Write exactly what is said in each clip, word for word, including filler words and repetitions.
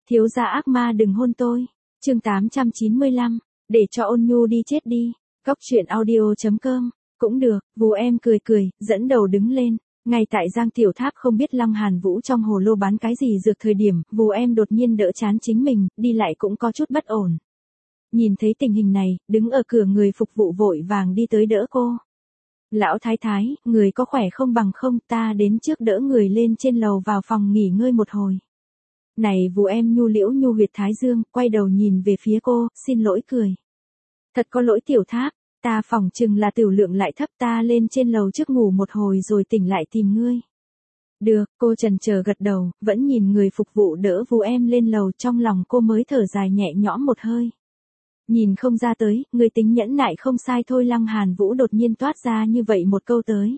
Thiếu gia ác ma đừng hôn tôi. Chương tám trăm chín mươi lăm, để cho ôn nhu đi chết đi. Cóc truyện audio chấm com. Cũng được, Vú em cười cười, dẫn đầu đứng lên. Ngay tại Giang Tiểu Tháp không biết Lăng Hàn Vũ trong hồ lô bán cái gì dược thời điểm, Vú em đột nhiên đỡ chán chính mình, đi lại cũng có chút bất ổn. Nhìn thấy tình hình này, đứng ở cửa người phục vụ vội vàng đi tới đỡ cô. Lão thái thái, người có khỏe không bằng không, ta đến trước đỡ người lên trên lầu vào phòng nghỉ ngơi một hồi. Này Vú em nhu liễu nhu huyệt thái dương, quay đầu nhìn về phía cô, xin lỗi cười. Thật có lỗi Tiểu Tháp, ta phỏng chừng là tiểu lượng lại thấp, ta lên trên lầu trước ngủ một hồi rồi tỉnh lại tìm ngươi. Được, cô chần chờ gật đầu, vẫn nhìn người phục vụ đỡ Vú em lên lầu, trong lòng cô mới thở dài nhẹ nhõm một hơi. Nhìn không ra tới, người tính nhẫn nại không sai thôi. Lăng Hàn Vũ đột nhiên toát ra như vậy một câu tới.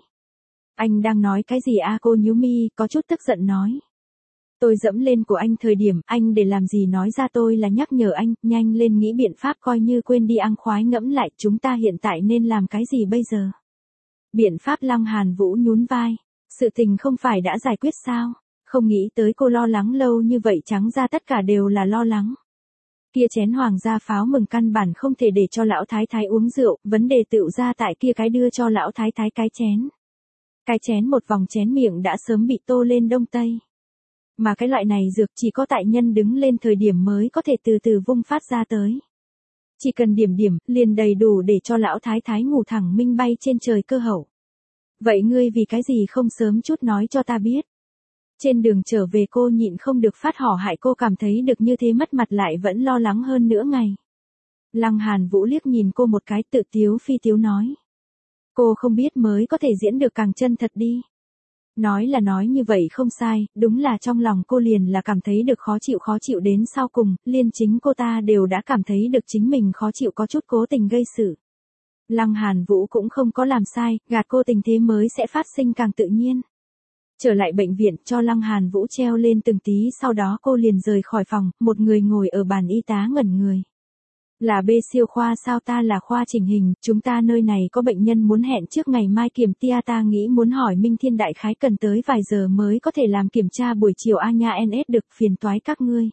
Anh đang nói cái gì a? Cô nhíu mi, có chút tức giận nói. Tôi dẫm lên của anh thời điểm, anh để làm gì nói ra, tôi là nhắc nhở anh, nhanh lên nghĩ biện pháp, coi như quên đi ăn khoái ngẫm lại, chúng ta hiện tại nên làm cái gì bây giờ? Biện pháp? Lăng Hàn Vũ nhún vai. Sự tình không phải đã giải quyết sao? Không nghĩ tới cô lo lắng lâu như vậy, trắng ra tất cả đều là lo lắng. Kia chén hoàng gia pháo mừng căn bản không thể để cho lão thái thái uống rượu, vấn đề tựu ra tại kia cái đưa cho lão thái thái cái chén. Cái chén một vòng chén miệng đã sớm bị tô lên đông tây. Mà cái loại này dược chỉ có tại nhân đứng lên thời điểm mới có thể từ từ vung phát ra tới. Chỉ cần điểm điểm, liền đầy đủ để cho lão thái thái ngủ thẳng minh bay trên trời cơ hậu. Vậy ngươi vì cái gì không sớm chút nói cho ta biết? Trên đường trở về cô nhịn không được phát hỏ hại, cô cảm thấy được như thế mất mặt lại vẫn lo lắng hơn nữa ngày. Lăng Hàn Vũ liếc nhìn cô một cái, tự tiếu phi tiếu nói. Cô không biết mới có thể diễn được càng chân thật đi. Nói là nói như vậy không sai, đúng là trong lòng cô liền là cảm thấy được khó chịu khó chịu đến sau cùng, liên chính cô ta đều đã cảm thấy được chính mình khó chịu, có chút cố tình gây sự. Lăng Hàn Vũ cũng không có làm sai, gạt cô, tình thế mới sẽ phát sinh càng tự nhiên. Trở lại bệnh viện cho Lăng Hàn Vũ treo lên từng tí, sau đó cô liền rời khỏi phòng, một người ngồi ở bàn y tá ngẩn người. Là B siêu khoa sao? Ta là khoa chỉnh hình, chúng ta nơi này có bệnh nhân muốn hẹn trước ngày mai kiểm tia, ta nghĩ muốn hỏi Minh Thiên đại khái cần tới vài giờ mới có thể làm kiểm tra buổi chiều a nha en ét, được phiền toái các ngươi.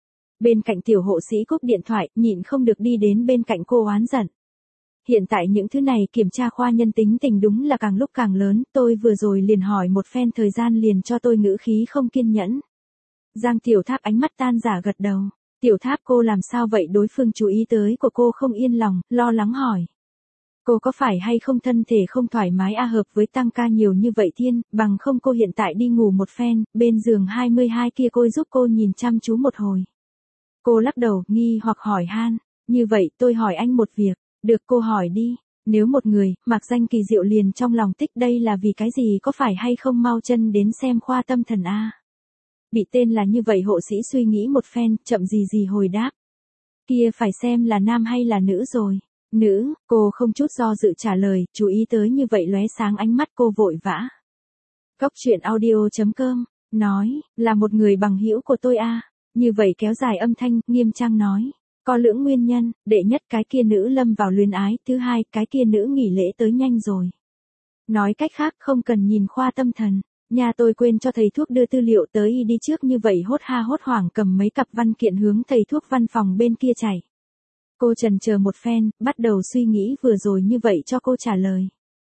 Bên cạnh tiểu hộ sĩ cúp điện thoại, nhịn không được đi đến bên cạnh cô oán giận. Hiện tại những thứ này kiểm tra khoa nhân tính tình đúng là càng lúc càng lớn, tôi vừa rồi liền hỏi một phen thời gian liền cho tôi ngữ khí không kiên nhẫn. Giang Tiểu Tháp ánh mắt tan giả gật đầu. Tiểu Tháp, cô làm sao vậy? Đối phương chú ý tới của cô không yên lòng, lo lắng hỏi. Cô có phải hay không thân thể không thoải mái a? Hợp với tăng ca nhiều như vậy thiên, bằng không cô hiện tại đi ngủ một phen, bên giường hai mươi hai kia cô giúp cô nhìn chăm chú một hồi. Cô lắc đầu, nghi hoặc hỏi han. Như vậy tôi hỏi anh một việc. Được, cô hỏi đi. Nếu một người, mặc danh kỳ diệu liền trong lòng tích, đây là vì cái gì, có phải hay không mau chân đến xem khoa tâm thần a? Bị tên là như vậy hộ sĩ suy nghĩ một phen, chậm gì gì hồi đáp. Kia phải xem là nam hay là nữ rồi. Nữ, cô không chút do dự trả lời, chú ý tới như vậy lóe sáng ánh mắt cô vội vã. Cóc truyện audio chấm com, nói, là một người bằng hữu của tôi a. Như vậy kéo dài âm thanh, nghiêm trang nói. Có lưỡng nguyên nhân, đệ nhất cái kia nữ lâm vào luyến ái, thứ hai cái kia nữ nghỉ lễ tới nhanh rồi. Nói cách khác không cần nhìn khoa tâm thần. Nhà tôi quên cho thầy thuốc đưa tư liệu tới, y đi trước như vậy hốt ha hốt hoảng cầm mấy cặp văn kiện hướng thầy thuốc văn phòng bên kia chạy. Cô trần chờ một phen, bắt đầu suy nghĩ vừa rồi như vậy cho cô trả lời.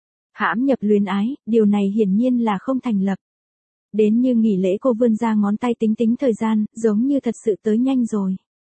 Hãm nhập luyến ái, điều này hiển nhiên là không thành lập. Đến như nghỉ lễ, cô vươn ra ngón tay tính tính thời gian, giống như thật sự tới nhanh rồi.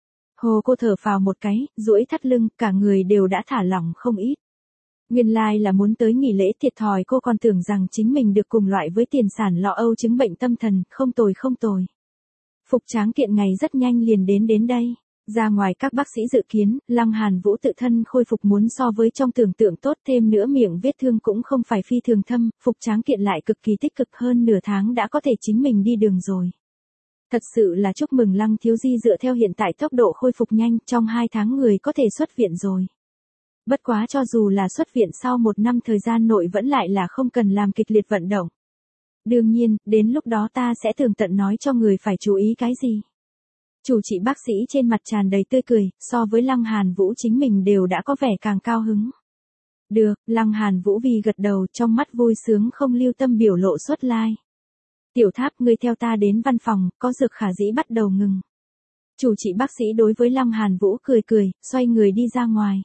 Hồ, cô thở phào một cái, duỗi thắt lưng, cả người đều đã thả lỏng không ít. Nguyên lai like là muốn tới nghỉ lễ, thiệt thòi, cô còn tưởng rằng chính mình được cùng loại với tiền sản lo âu chứng bệnh tâm thần, không tồi không tồi. Phục tráng kiện ngày rất nhanh liền đến đến đây. Ra ngoài các bác sĩ dự kiến, Lăng Hàn Vũ tự thân khôi phục muốn so với trong tưởng tượng tốt, thêm nữa miệng vết thương cũng không phải phi thường thâm, phục tráng kiện lại cực kỳ tích cực, hơn nửa tháng đã có thể chính mình đi đường rồi. Thật sự là chúc mừng Lăng thiếu di, dựa theo hiện tại tốc độ khôi phục nhanh, trong hai tháng người có thể xuất viện rồi. Bất quá cho dù là xuất viện sau một năm thời gian nội vẫn lại là không cần làm kịch liệt vận động. Đương nhiên, đến lúc đó ta sẽ tường tận nói cho người phải chú ý cái gì. Chủ trị bác sĩ trên mặt tràn đầy tươi cười, so với Lăng Hàn Vũ chính mình đều đã có vẻ càng cao hứng. Được, Lăng Hàn Vũ vì gật đầu, trong mắt vui sướng không lưu tâm biểu lộ xuất lai. Tiểu Tháp, ngươi theo ta đến văn phòng, có dược khả dĩ bắt đầu ngừng. Chủ trị bác sĩ đối với Lăng Hàn Vũ cười cười, xoay người đi ra ngoài.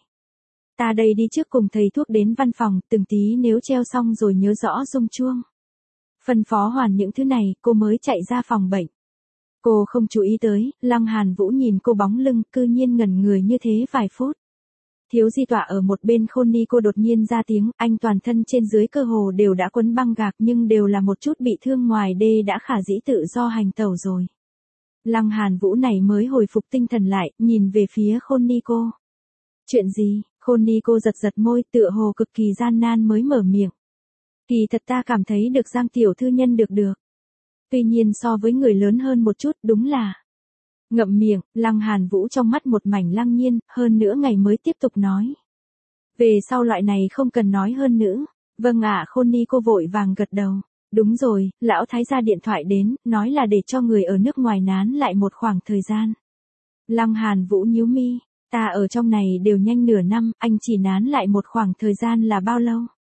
Ta đây đi trước cùng thầy thuốc đến văn phòng, từng tí nếu treo xong rồi nhớ rõ rung chuông. Phân phó hoàn những thứ này, cô mới chạy ra phòng bệnh. Cô không chú ý tới, Lăng Hàn Vũ nhìn cô bóng lưng, cư nhiên ngẩn người như thế vài phút. Thiếu Di tọa ở một bên Khôn Ni cô đột nhiên ra tiếng, anh toàn thân trên dưới cơ hồ đều đã quấn băng gạc nhưng đều là một chút bị thương ngoài đê đã khả dĩ tự do hành tẩu rồi. Lăng Hàn Vũ này mới hồi phục tinh thần lại, nhìn về phía Khôn Ni cô. Chuyện gì? Khôn Ni cô giật giật môi, tựa hồ cực kỳ gian nan mới mở miệng. Kỳ thật ta cảm thấy được Giang tiểu thư nhân được được. Tuy nhiên so với người lớn hơn một chút, đúng là. Ngậm miệng, Lăng Hàn Vũ trong mắt một mảnh lăng nhiên, hơn nữa ngày mới tiếp tục nói. Về sau loại này không cần nói hơn nữa. Vâng ạ, Khôn Ni cô vội vàng gật đầu. Đúng rồi, lão thái gia điện thoại đến, nói là để cho người ở nước ngoài nán lại một khoảng thời gian. Lăng Hàn Vũ nhíu mi, ta ở trong này đều nhanh nửa năm, anh chỉ nán lại một khoảng thời gian là bao lâu?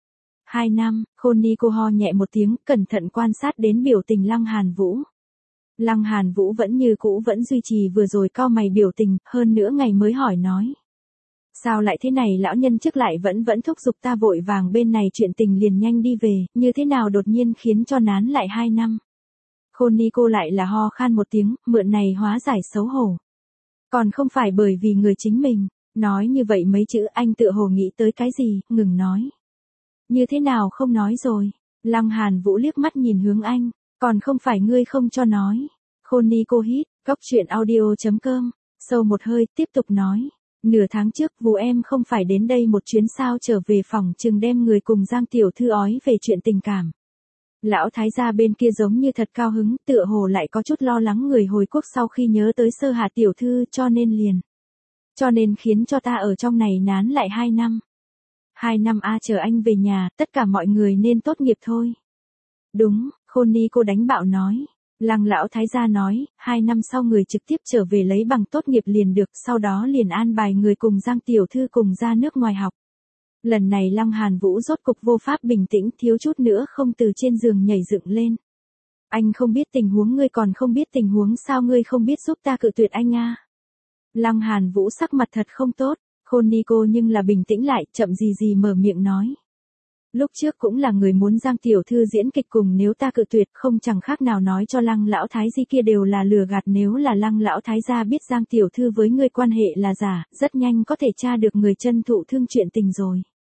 Hai năm, Khôn Ni cô ho nhẹ một tiếng, cẩn thận quan sát đến biểu tình Lăng Hàn Vũ. Lăng Hàn Vũ vẫn như cũ vẫn duy trì vừa rồi cau mày biểu tình, hơn nữa ngày mới hỏi nói. Sao lại thế này lão nhân trước lại vẫn vẫn thúc giục ta vội vàng bên này chuyện tình liền nhanh đi về, như thế nào đột nhiên khiến cho nán lại hai năm. Khôn Ni cô lại là ho khan một tiếng, mượn này hóa giải xấu hổ. Còn không phải bởi vì người chính mình, nói như vậy mấy chữ anh tựa hồ nghĩ tới cái gì, ngừng nói. Như thế nào không nói rồi, Lăng Hàn Vũ liếc mắt nhìn hướng anh, còn không phải ngươi không cho nói. Khôn Ni cô hít, góc chuyện audio chấm com, sâu một hơi, tiếp tục nói. Nửa tháng trước, Vũ em không phải đến đây một chuyến sao trở về phòng chừng đem người cùng Giang tiểu thư ói về chuyện tình cảm. Lão thái gia bên kia giống như thật cao hứng, tựa hồ lại có chút lo lắng người hồi quốc sau khi nhớ tới Sơ Hà tiểu thư cho nên liền. Cho nên khiến cho ta ở trong này nán lại hai năm. Hai năm a chờ anh về nhà, tất cả mọi người nên tốt nghiệp thôi. Đúng, Khôn Ni cô đánh bạo nói. Lăng lão thái gia nói, hai năm sau người trực tiếp trở về lấy bằng tốt nghiệp liền được, sau đó liền an bài người cùng Giang tiểu thư cùng ra nước ngoài học. Lần này Lăng Hàn Vũ rốt cục vô pháp bình tĩnh, thiếu chút nữa không từ trên giường nhảy dựng lên. Anh không biết tình huống, ngươi còn không biết tình huống sao, ngươi không biết giúp ta cự tuyệt anh a? Lăng Hàn Vũ sắc mặt thật không tốt, Khôn Ni cô nhưng là bình tĩnh lại, chậm gì gì mở miệng nói. Lúc trước cũng là người muốn Giang tiểu thư diễn kịch cùng, nếu ta cự tuyệt không chẳng khác nào nói cho Lăng lão thái di kia đều là lừa gạt, nếu là Lăng lão thái gia biết Giang tiểu thư với ngươi quan hệ là giả, rất nhanh có thể tra được người chân thụ thương chuyện tình rồi.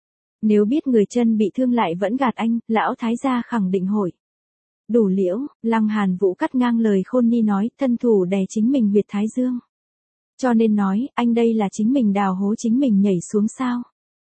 Nếu biết người chân bị thương lại vẫn gạt anh, lão thái gia khẳng định hội. Đủ liễu, Lăng Hàn Vũ cắt ngang lời Khôn Ni nói, thân thủ đè chính mình huyệt thái dương. Cho nên nói, anh đây là chính mình đào hố chính mình nhảy xuống sao.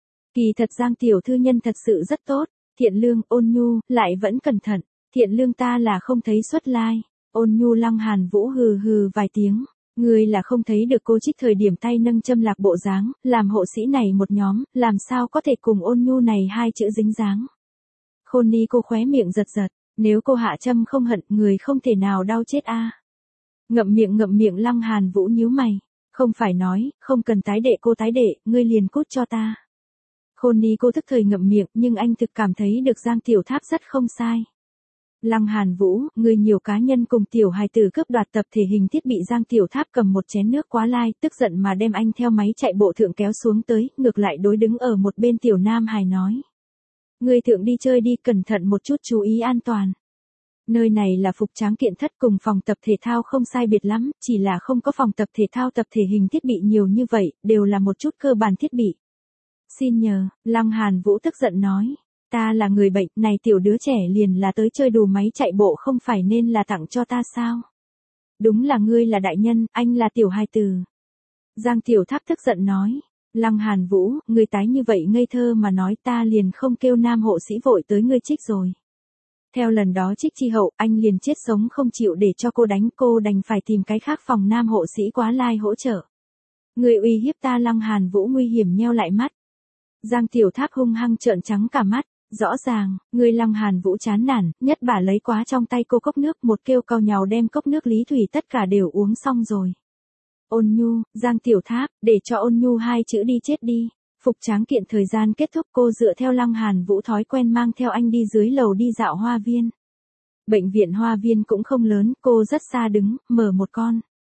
Kỳ thật Giang tiểu thư nhân thật sự rất tốt, thiện lương, ôn nhu, lại vẫn cẩn thận, thiện lương ta là không thấy xuất lai, ôn nhu. Lăng Hàn Vũ hừ hừ vài tiếng, người là không thấy được cô trích thời điểm tay nâng châm lạc bộ dáng, làm hộ sĩ này một nhóm, làm sao có thể cùng ôn nhu này hai chữ dính dáng. Khôn Ni cô khóe miệng giật giật, nếu cô hạ châm không hận, người không thể nào đau chết a. Ngậm miệng ngậm miệng Lăng Hàn Vũ nhíu mày, không phải nói, không cần tái đệ cô tái đệ, ngươi liền cút cho ta. Khôn Ni cô thức thời ngậm miệng, nhưng anh thực cảm thấy được Giang tiểu tháp rất không sai. Lăng Hàn Vũ, người nhiều cá nhân cùng tiểu hài tử cướp đoạt tập thể hình thiết bị, Giang tiểu tháp cầm một chén nước quá lai, tức giận mà đem anh theo máy chạy bộ thượng kéo xuống tới, ngược lại đối đứng ở một bên tiểu nam hài nói. Người thượng đi chơi đi, cẩn thận một chút, chú ý an toàn. Nơi này là Phục Tráng Kiện Thất cùng phòng tập thể thao không sai biệt lắm, chỉ là không có phòng tập thể thao tập thể hình thiết bị nhiều như vậy, đều là một chút cơ bản thiết bị. Xin nhờ, Lăng Hàn Vũ tức giận nói. Ta là người bệnh, này tiểu đứa trẻ liền là tới chơi đùa máy chạy bộ, không phải nên là tặng cho ta sao? Đúng là ngươi là đại nhân, anh là tiểu hài tử. Giang tiểu tháp tức giận nói. Lăng Hàn Vũ, ngươi tái như vậy ngây thơ mà nói, ta liền không kêu nam hộ sĩ vội tới ngươi trích rồi. Theo lần đó trích chi hậu, anh liền chết sống không chịu để cho cô đánh, cô đành phải tìm cái khác phòng nam hộ sĩ quá lai hỗ trợ. Ngươi uy hiếp ta. Lăng Hàn Vũ nguy hiểm nheo lại mắt. Giang tiểu tháp hung hăng trợn trắng cả mắt, rõ ràng, người. Lăng Hàn Vũ chán nản, nhất bả lấy quá trong tay cô cốc nước, một kêu cau nhàu đem cốc nước lý thủy tất cả đều uống xong rồi. Ôn nhu, Giang tiểu tháp, để cho ôn nhu hai chữ đi chết đi. Phục Tráng Kiện thời gian kết thúc, cô dựa theo Lăng Hàn Vũ thói quen mang theo anh đi dưới lầu đi dạo hoa viên. Bệnh viện hoa viên cũng không lớn, cô rất xa đứng, mở một con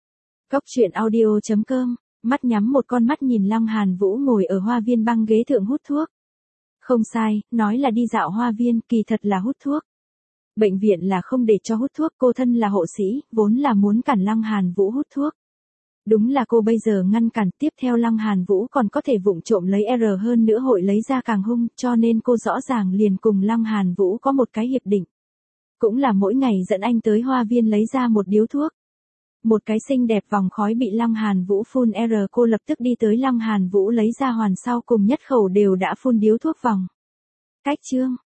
Cóc truyện audio chấm com, mắt nhắm một con mắt nhìn Lăng Hàn Vũ ngồi ở hoa viên băng ghế thượng hút thuốc. Không sai, nói là đi dạo hoa viên, kỳ thật là hút thuốc. Bệnh viện là không để cho hút thuốc, cô thân là hộ sĩ, vốn là muốn cản Lăng Hàn Vũ hút thuốc. Đúng là cô bây giờ ngăn cản, tiếp theo Lăng Hàn Vũ còn có thể vụng trộm lấy R hơn nữa hội lấy ra càng hung, cho nên cô rõ ràng liền cùng Lăng Hàn Vũ có một cái hiệp định. Cũng là mỗi ngày dẫn anh tới hoa viên lấy ra một điếu thuốc. Một cái xinh đẹp vòng khói bị Lăng Hàn Vũ phun R, cô lập tức đi tới Lăng Hàn Vũ lấy ra hoàn sau cùng nhất khẩu đều đã phun điếu thuốc vòng. Cách chương